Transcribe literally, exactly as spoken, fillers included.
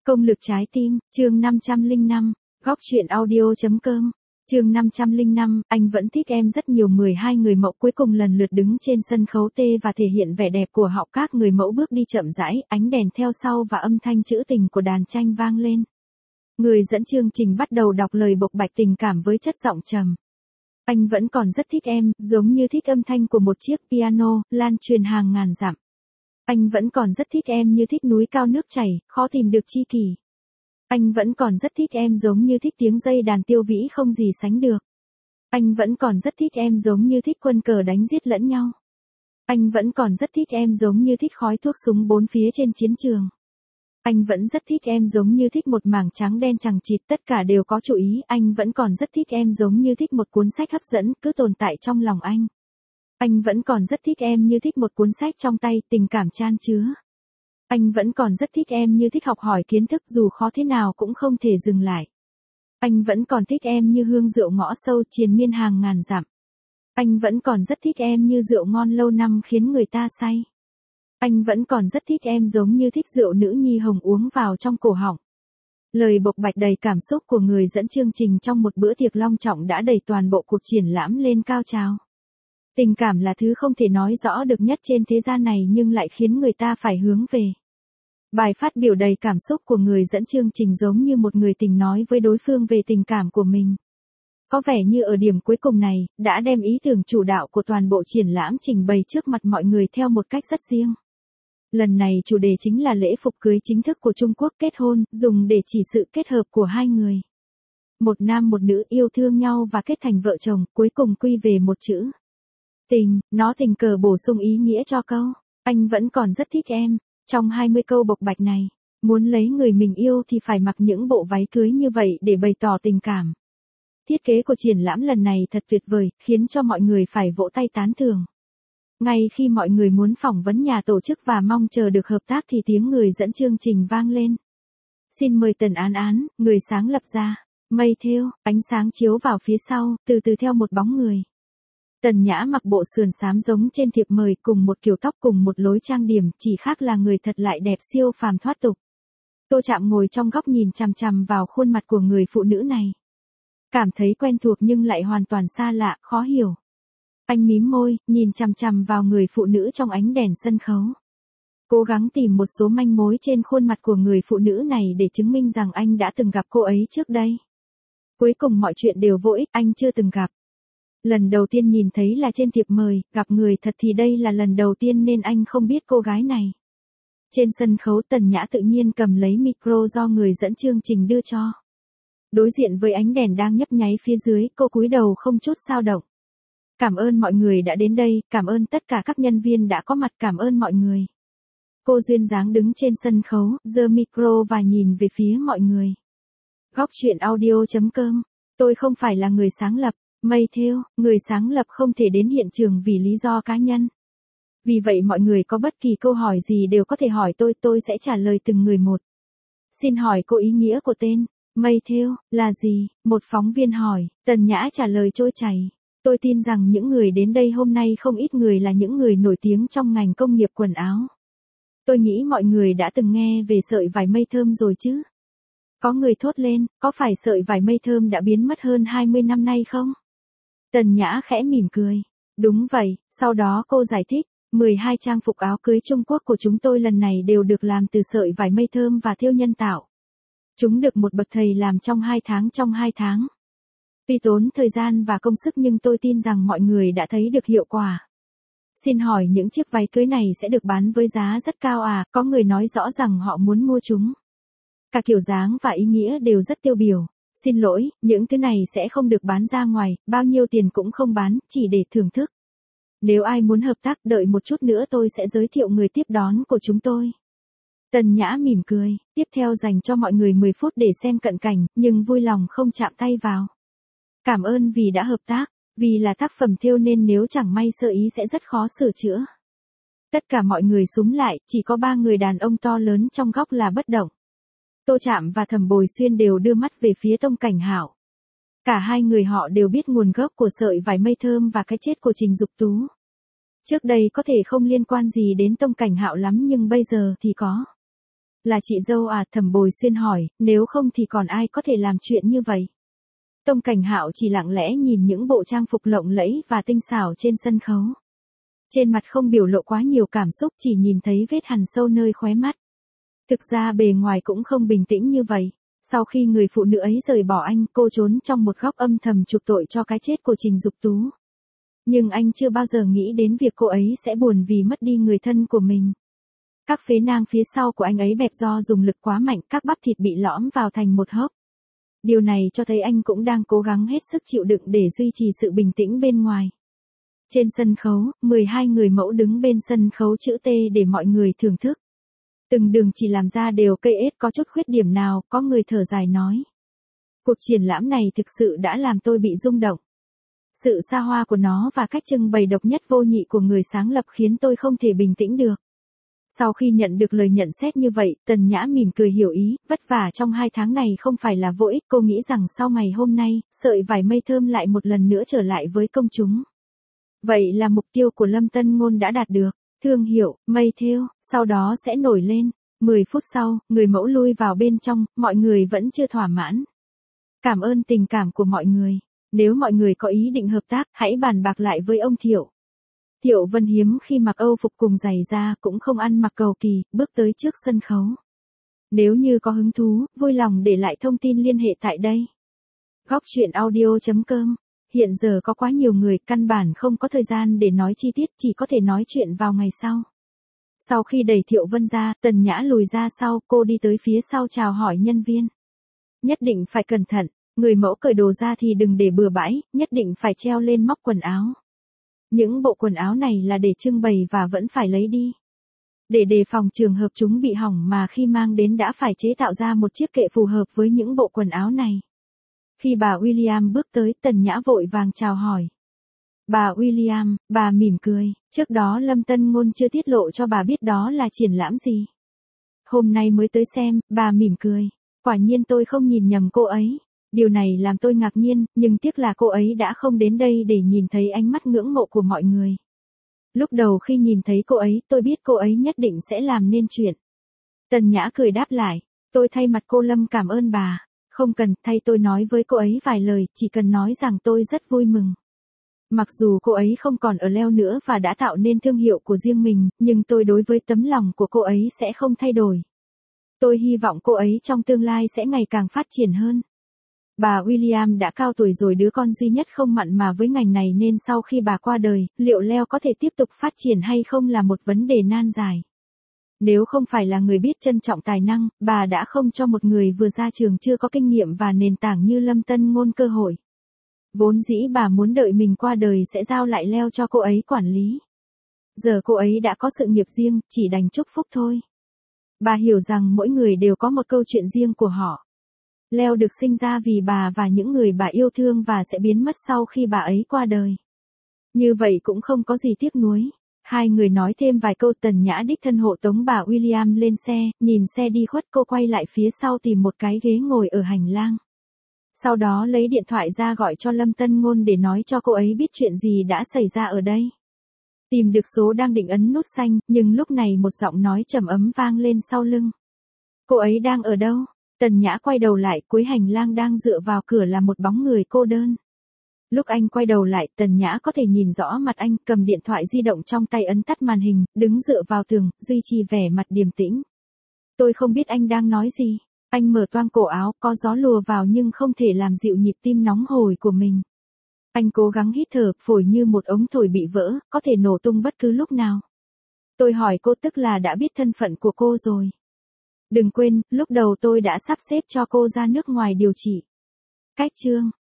Công lực trái tim, chương năm trăm lẻ năm, góc truyện audio.com, chương năm trăm lẻ năm, anh vẫn thích em rất nhiều. mười hai người mẫu cuối cùng lần lượt đứng trên sân khấu T và thể hiện vẻ đẹp của họ. Các người mẫu bước đi chậm rãi, ánh đèn theo sau và âm thanh trữ tình của đàn tranh vang lên. Người dẫn chương trình bắt đầu đọc lời bộc bạch tình cảm với chất giọng trầm. Anh vẫn còn rất thích em, giống như thích âm thanh của một chiếc piano, lan truyền hàng ngàn dặm. Anh vẫn còn rất thích em như thích núi cao nước chảy, khó tìm được chi kỷ. Anh vẫn còn rất thích em giống như thích tiếng dây đàn tiêu vĩ không gì sánh được. Anh vẫn còn rất thích em giống như thích quân cờ đánh giết lẫn nhau. Anh vẫn còn rất thích em giống như thích khói thuốc súng bốn phía trên chiến trường. Anh vẫn rất thích em giống như thích một mảng trắng đen chằng chịt, tất cả đều có chủ ý. Anh vẫn còn rất thích em giống như thích một cuốn sách hấp dẫn, cứ tồn tại trong lòng anh. Anh vẫn còn rất thích em như thích một cuốn sách trong tay, tình cảm chan chứa. Anh vẫn còn rất thích em như thích học hỏi kiến thức, dù khó thế nào cũng không thể dừng lại. Anh vẫn còn thích em như hương rượu ngõ sâu triền miên hàng ngàn dặm. Anh vẫn còn rất thích em như rượu ngon lâu năm khiến người ta say. Anh vẫn còn rất thích em giống như thích rượu nữ nhi hồng uống vào trong cổ họng. Lời bộc bạch đầy cảm xúc của người dẫn chương trình trong một bữa tiệc long trọng đã đẩy toàn bộ cuộc triển lãm lên cao trào. Tình cảm là thứ không thể nói rõ được nhất trên thế gian này nhưng lại khiến người ta phải hướng về. Bài phát biểu đầy cảm xúc của người dẫn chương trình giống như một người tình nói với đối phương về tình cảm của mình. Có vẻ như ở điểm cuối cùng này, đã đem ý tưởng chủ đạo của toàn bộ triển lãm trình bày trước mặt mọi người theo một cách rất riêng. Lần này chủ đề chính là lễ phục cưới chính thức của Trung Quốc, kết hôn, dùng để chỉ sự kết hợp của hai người. Một nam một nữ yêu thương nhau và kết thành vợ chồng, cuối cùng quy về một chữ. Tình, nó tình cờ bổ sung ý nghĩa cho câu, anh vẫn còn rất thích em. Trong hai mươi câu bộc bạch này, muốn lấy người mình yêu thì phải mặc những bộ váy cưới như vậy để bày tỏ tình cảm. Thiết kế của triển lãm lần này thật tuyệt vời, khiến cho mọi người phải vỗ tay tán thưởng. Ngay khi mọi người muốn phỏng vấn nhà tổ chức và mong chờ được hợp tác thì tiếng người dẫn chương trình vang lên. Xin mời Tần Án Án, người sáng lập ra. Mây thêu, ánh sáng chiếu vào phía sau, từ từ theo một bóng người. Tần Nhã mặc bộ sườn xám giống trên thiệp mời, cùng một kiểu tóc cùng một lối trang điểm, chỉ khác là người thật lại đẹp siêu phàm thoát tục. Tô Trạm ngồi trong góc nhìn chằm chằm vào khuôn mặt của người phụ nữ này. Cảm thấy quen thuộc nhưng lại hoàn toàn xa lạ, khó hiểu. Anh mím môi, nhìn chằm chằm vào người phụ nữ trong ánh đèn sân khấu. Cố gắng tìm một số manh mối trên khuôn mặt của người phụ nữ này để chứng minh rằng anh đã từng gặp cô ấy trước đây. Cuối cùng mọi chuyện đều vô ích, anh chưa từng gặp. Lần đầu tiên nhìn thấy là trên thiệp mời, gặp người thật thì đây là lần đầu tiên nên anh không biết cô gái này. Trên sân khấu Tần Nhã tự nhiên cầm lấy micro do người dẫn chương trình đưa cho. Đối diện với ánh đèn đang nhấp nháy phía dưới, cô cúi đầu không chút dao động. Cảm ơn mọi người đã đến đây, cảm ơn tất cả các nhân viên đã có mặt, cảm ơn mọi người. Cô duyên dáng đứng trên sân khấu, giơ micro và nhìn về phía mọi người. Góc truyện audio.com, tôi không phải là người sáng lập. Mây thêu, người sáng lập không thể đến hiện trường vì lý do cá nhân. Vì vậy mọi người có bất kỳ câu hỏi gì đều có thể hỏi tôi, tôi sẽ trả lời từng người một. Xin hỏi cô ý nghĩa của tên Mây thêu là gì? Một phóng viên hỏi. Tần Nhã trả lời trôi chảy. Tôi tin rằng những người đến đây hôm nay không ít người là những người nổi tiếng trong ngành công nghiệp quần áo. Tôi nghĩ mọi người đã từng nghe về sợi vải mây thơm rồi chứ? Có người thốt lên, có phải sợi vải mây thơm đã biến mất hơn hai mươi năm nay không? Tần Nhã khẽ mỉm cười. Đúng vậy, sau đó cô giải thích, mười hai trang phục áo cưới Trung Quốc của chúng tôi lần này đều được làm từ sợi vải mây thơm và thêu nhân tạo. Chúng được một bậc thầy làm trong hai tháng trong hai tháng. Tuy tốn thời gian và công sức nhưng tôi tin rằng mọi người đã thấy được hiệu quả. Xin hỏi những chiếc váy cưới này sẽ được bán với giá rất cao à? Có người nói rõ rằng họ muốn mua chúng. Cả kiểu dáng và ý nghĩa đều rất tiêu biểu. Xin lỗi, những thứ này sẽ không được bán ra ngoài, bao nhiêu tiền cũng không bán, chỉ để thưởng thức. Nếu ai muốn hợp tác, đợi một chút nữa tôi sẽ giới thiệu người tiếp đón của chúng tôi. Tần Nhã mỉm cười, tiếp theo dành cho mọi người mười phút để xem cận cảnh, nhưng vui lòng không chạm tay vào. Cảm ơn vì đã hợp tác, vì là tác phẩm thêu nên nếu chẳng may sơ ý sẽ rất khó sửa chữa. Tất cả mọi người súm lại, chỉ có ba người đàn ông to lớn trong góc là bất động. Tô Trạm và Thẩm Bồi Xuyên đều đưa mắt về phía Tông Cảnh Hạo. Cả hai người họ đều biết nguồn gốc của sợi vải mây thơm và cái chết của Trình Dục Tú. Trước đây có thể không liên quan gì đến Tông Cảnh Hạo lắm nhưng bây giờ thì có. Là chị dâu à? Thẩm Bồi Xuyên hỏi, nếu không thì còn ai có thể làm chuyện như vậy. Tông Cảnh Hạo chỉ lặng lẽ nhìn những bộ trang phục lộng lẫy và tinh xảo trên sân khấu. Trên mặt không biểu lộ quá nhiều cảm xúc, chỉ nhìn thấy vết hằn sâu nơi khóe mắt. Thực ra bề ngoài cũng không bình tĩnh như vậy. Sau khi người phụ nữ ấy rời bỏ anh, cô trốn trong một góc âm thầm chuộc tội cho cái chết của Trình Dục Tú. Nhưng anh chưa bao giờ nghĩ đến việc cô ấy sẽ buồn vì mất đi người thân của mình. Các phế nang phía sau của anh ấy bẹp do dùng lực quá mạnh, các bắp thịt bị lõm vào thành một hốc. Điều này cho thấy anh cũng đang cố gắng hết sức chịu đựng để duy trì sự bình tĩnh bên ngoài. Trên sân khấu, mười hai người mẫu đứng bên sân khấu chữ T để mọi người thưởng thức. Từng đường chỉ làm ra đều cây ết có chút khuyết điểm nào, có người thở dài nói. Cuộc triển lãm này thực sự đã làm tôi bị rung động. Sự xa hoa của nó và cách trưng bày độc nhất vô nhị của người sáng lập khiến tôi không thể bình tĩnh được. Sau khi nhận được lời nhận xét như vậy, Tần Nhã mỉm cười hiểu ý, vất vả trong hai tháng này không phải là vô ích. Cô nghĩ rằng sau ngày hôm nay, sợi vải mây thơm lại một lần nữa trở lại với công chúng. Vậy là mục tiêu của Lâm Tân Ngôn đã đạt được. Thương hiệu, mây thêu, sau đó sẽ nổi lên. mười phút sau, người mẫu lui vào bên trong, mọi người vẫn chưa thỏa mãn. Cảm ơn tình cảm của mọi người. Nếu mọi người có ý định hợp tác, hãy bàn bạc lại với ông Thiệu. Thiệu Vân hiếm khi mặc Âu phục cùng giày da, cũng không ăn mặc cầu kỳ, bước tới trước sân khấu. Nếu như có hứng thú, vui lòng để lại thông tin liên hệ tại đây. Góc truyện audio chấm com. Hiện giờ có quá nhiều người, căn bản không có thời gian để nói chi tiết, chỉ có thể nói chuyện vào ngày sau. Sau khi đẩy Thiệu Vân ra, Tần Nhã lùi ra sau, cô đi tới phía sau chào hỏi nhân viên. Nhất định phải cẩn thận, người mẫu cởi đồ ra thì đừng để bừa bãi, nhất định phải treo lên móc quần áo. Những bộ quần áo này là để trưng bày và vẫn phải lấy đi. Để đề phòng trường hợp chúng bị hỏng mà khi mang đến đã phải chế tạo ra một chiếc kệ phù hợp với những bộ quần áo này. Khi bà William bước tới, Tần Nhã vội vàng chào hỏi. Bà William, bà mỉm cười, trước đó Lâm Tân Ngôn chưa tiết lộ cho bà biết đó là triển lãm gì. Hôm nay mới tới xem, bà mỉm cười. Quả nhiên tôi không nhìn nhầm cô ấy. Điều này làm tôi ngạc nhiên, nhưng tiếc là cô ấy đã không đến đây để nhìn thấy ánh mắt ngưỡng mộ của mọi người. Lúc đầu khi nhìn thấy cô ấy, tôi biết cô ấy nhất định sẽ làm nên chuyện. Tần Nhã cười đáp lại, tôi thay mặt cô Lâm cảm ơn bà. Không cần, thay tôi nói với cô ấy vài lời, chỉ cần nói rằng tôi rất vui mừng. Mặc dù cô ấy không còn ở Leo nữa và đã tạo nên thương hiệu của riêng mình, nhưng tôi đối với tấm lòng của cô ấy sẽ không thay đổi. Tôi hy vọng cô ấy trong tương lai sẽ ngày càng phát triển hơn. Bà William đã cao tuổi rồi, đứa con duy nhất không mặn mà với ngành này nên sau khi bà qua đời, liệu Leo có thể tiếp tục phát triển hay không là một vấn đề nan giải. Nếu không phải là người biết trân trọng tài năng, bà đã không cho một người vừa ra trường chưa có kinh nghiệm và nền tảng như Lâm Tân Ngôn cơ hội. Vốn dĩ bà muốn đợi mình qua đời sẽ giao lại Leo cho cô ấy quản lý. Giờ cô ấy đã có sự nghiệp riêng, chỉ đành chúc phúc thôi. Bà hiểu rằng mỗi người đều có một câu chuyện riêng của họ. Leo được sinh ra vì bà và những người bà yêu thương và sẽ biến mất sau khi bà ấy qua đời. Như vậy cũng không có gì tiếc nuối. Hai người nói thêm vài câu. Tần Nhã đích thân hộ tống bà William lên xe, nhìn xe đi khuất cô quay lại phía sau tìm một cái ghế ngồi ở hành lang. Sau đó lấy điện thoại ra gọi cho Lâm Tân Ngôn để nói cho cô ấy biết chuyện gì đã xảy ra ở đây. Tìm được số đang định ấn nút xanh, nhưng lúc này một giọng nói trầm ấm vang lên sau lưng. Cô ấy đang ở đâu? Tần Nhã quay đầu lại, cuối hành lang đang dựa vào cửa là một bóng người cô đơn. Lúc anh quay đầu lại, Tần Nhã có thể nhìn rõ mặt anh, cầm điện thoại di động trong tay ấn tắt màn hình, đứng dựa vào tường, duy trì vẻ mặt điềm tĩnh. Tôi không biết anh đang nói gì. Anh mở toang cổ áo, có gió lùa vào nhưng không thể làm dịu nhịp tim nóng hổi của mình. Anh cố gắng hít thở, phổi như một ống thổi bị vỡ, có thể nổ tung bất cứ lúc nào. Tôi hỏi cô, tức là đã biết thân phận của cô rồi. Đừng quên, lúc đầu tôi đã sắp xếp cho cô ra nước ngoài điều trị. Cách chương